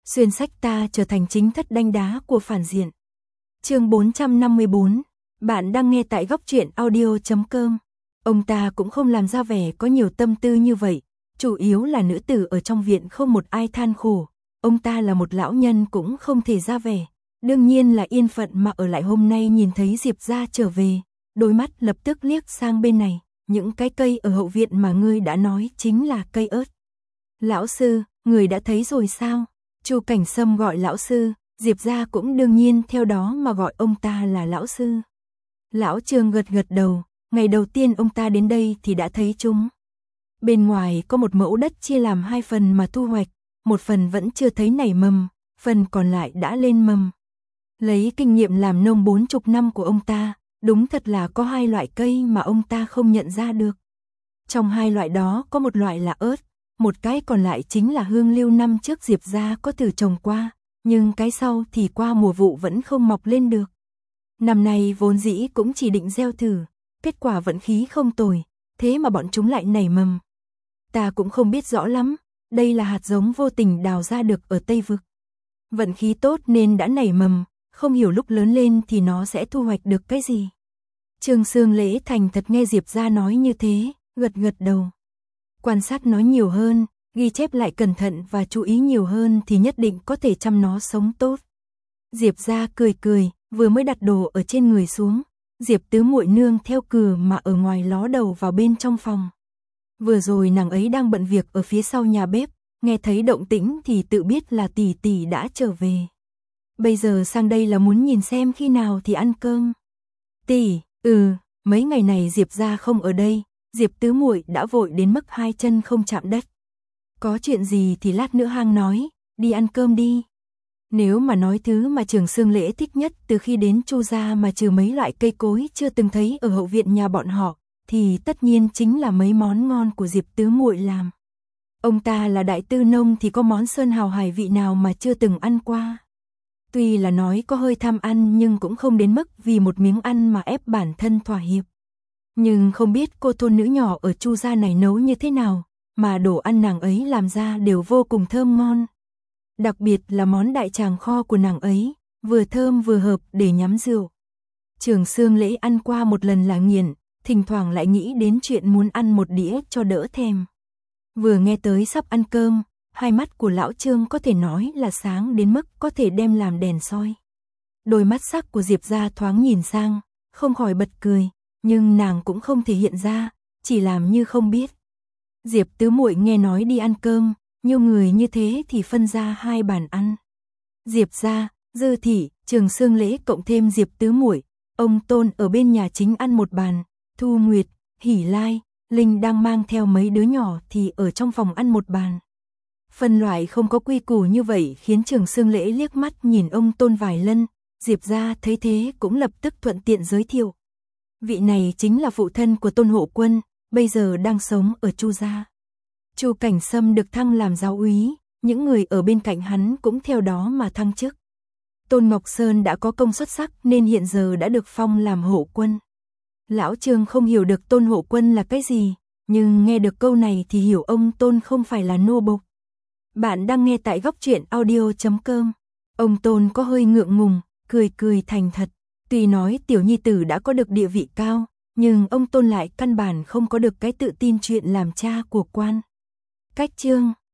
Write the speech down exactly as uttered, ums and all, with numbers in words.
xuyên sách ta trở thành chính thất đanh đá của phản diện. Chương bốn trăm năm mươi bốn, bạn đang nghe tại góc truyện audio chấm com. Ông ta cũng không làm ra vẻ có nhiều tâm tư như vậy, chủ yếu là nữ tử ở trong viện không một ai than khổ, ông ta là một lão nhân cũng không thể ra vẻ, đương nhiên là yên phận mà ở lại. Hôm nay nhìn thấy Diệp gia trở về, đôi mắt lập tức liếc sang bên này, những cái cây ở hậu viện mà ngươi đã nói chính là cây ớt. Lão sư, người đã thấy rồi sao? Chu Cảnh Sâm gọi lão sư, Diệp gia cũng đương nhiên theo đó mà gọi ông ta là lão sư. Lão Trương gật gật đầu, ngày đầu tiên ông ta đến đây thì đã thấy chúng. Bên ngoài có một mẫu đất chia làm hai phần mà thu hoạch, một phần vẫn chưa thấy nảy mầm, phần còn lại đã lên mầm. Lấy kinh nghiệm làm nông bốn chục năm của ông ta, đúng thật là có hai loại cây mà ông ta không nhận ra được. Trong hai loại đó có một loại là ớt, một cái còn lại chính là hương liêu. Năm trước Diệp gia có thử trồng qua, nhưng cái sau thì qua mùa vụ vẫn không mọc lên được. Năm nay vốn dĩ cũng chỉ định gieo thử, kết quả vận khí không tồi, thế mà bọn chúng lại nảy mầm. Ta cũng không biết rõ lắm, đây là hạt giống vô tình đào ra được ở Tây Vực. Vận khí tốt nên đã nảy mầm, không hiểu lúc lớn lên thì nó sẽ thu hoạch được cái gì. Trương Sương Lễ thành thật nghe Diệp gia nói như thế, gật gật đầu. Quan sát nó nhiều hơn, ghi chép lại cẩn thận và chú ý nhiều hơn thì nhất định có thể chăm nó sống tốt. Diệp gia cười cười, vừa mới đặt đồ ở trên người xuống, Diệp tứ muội nương theo cửa mà ở ngoài ló đầu vào bên trong phòng. Vừa rồi nàng ấy đang bận việc ở phía sau nhà bếp, nghe thấy động tĩnh thì tự biết là tỷ tỷ đã trở về. Bây giờ sang đây là muốn nhìn xem khi nào thì ăn cơm. Tỷ, ừ, mấy ngày này Diệp gia không ở đây, Diệp tứ muội đã vội đến mức hai chân không chạm đất. Có chuyện gì thì lát nữa hang nói, đi ăn cơm đi. Nếu mà nói thứ mà Trường Sương Lễ thích nhất từ khi đến Chu gia mà trừ mấy loại cây cối chưa từng thấy ở hậu viện nhà bọn họ, thì tất nhiên chính là mấy món ngon của Diệp tứ muội làm. Ông ta là đại tư nông thì có món sơn hào hải vị nào mà chưa từng ăn qua. Tuy là nói có hơi tham ăn nhưng cũng không đến mức vì một miếng ăn mà ép bản thân thỏa hiệp. Nhưng không biết cô thôn nữ nhỏ ở Chu gia này nấu như thế nào, mà đồ ăn nàng ấy làm ra đều vô cùng thơm ngon. Đặc biệt là món đại tràng kho của nàng ấy, vừa thơm vừa hợp để nhắm rượu. Trường Sương Lễ ăn qua một lần là nghiền, thỉnh thoảng lại nghĩ đến chuyện muốn ăn một đĩa cho đỡ thèm. Vừa nghe tới sắp ăn cơm, hai mắt của lão Trương có thể nói là sáng đến mức có thể đem làm đèn soi. Đôi mắt sắc của Diệp gia thoáng nhìn sang, không khỏi bật cười, nhưng nàng cũng không thể hiện ra, chỉ làm như không biết. Diệp tứ muội nghe nói đi ăn cơm, nhiều người như thế thì phân ra hai bàn ăn. Diệp gia, Dư thị, Trường Sương Lễ cộng thêm Diệp tứ muội, ông Tôn ở bên nhà chính ăn một bàn, Thu Nguyệt, Hỷ Lai, Linh đang mang theo mấy đứa nhỏ thì ở trong phòng ăn một bàn. Phân loại không có quy củ như vậy khiến Trường Sương Lễ liếc mắt nhìn ông Tôn vài lần, Diệp gia thấy thế cũng lập tức thuận tiện giới thiệu. Vị này chính là phụ thân của Tôn Hộ Quân, bây giờ đang sống ở Chu gia. Chu Cảnh Sâm được thăng làm giáo úy, những người ở bên cạnh hắn cũng theo đó mà thăng chức. Tôn Ngọc Sơn đã có công xuất sắc nên hiện giờ đã được phong làm hộ quân. Lão Trương không hiểu được Tôn Hộ Quân là cái gì, nhưng nghe được câu này thì hiểu ông Tôn không phải là nô bộc. Bạn đang nghe tại góc truyện audio chấm com. Ông Tôn có hơi ngượng ngùng, cười cười thành thật. Tuy nói tiểu nhi tử đã có được địa vị cao, nhưng ông Tôn lại căn bản không có được cái tự tin chuyện làm cha của quan. Cách chương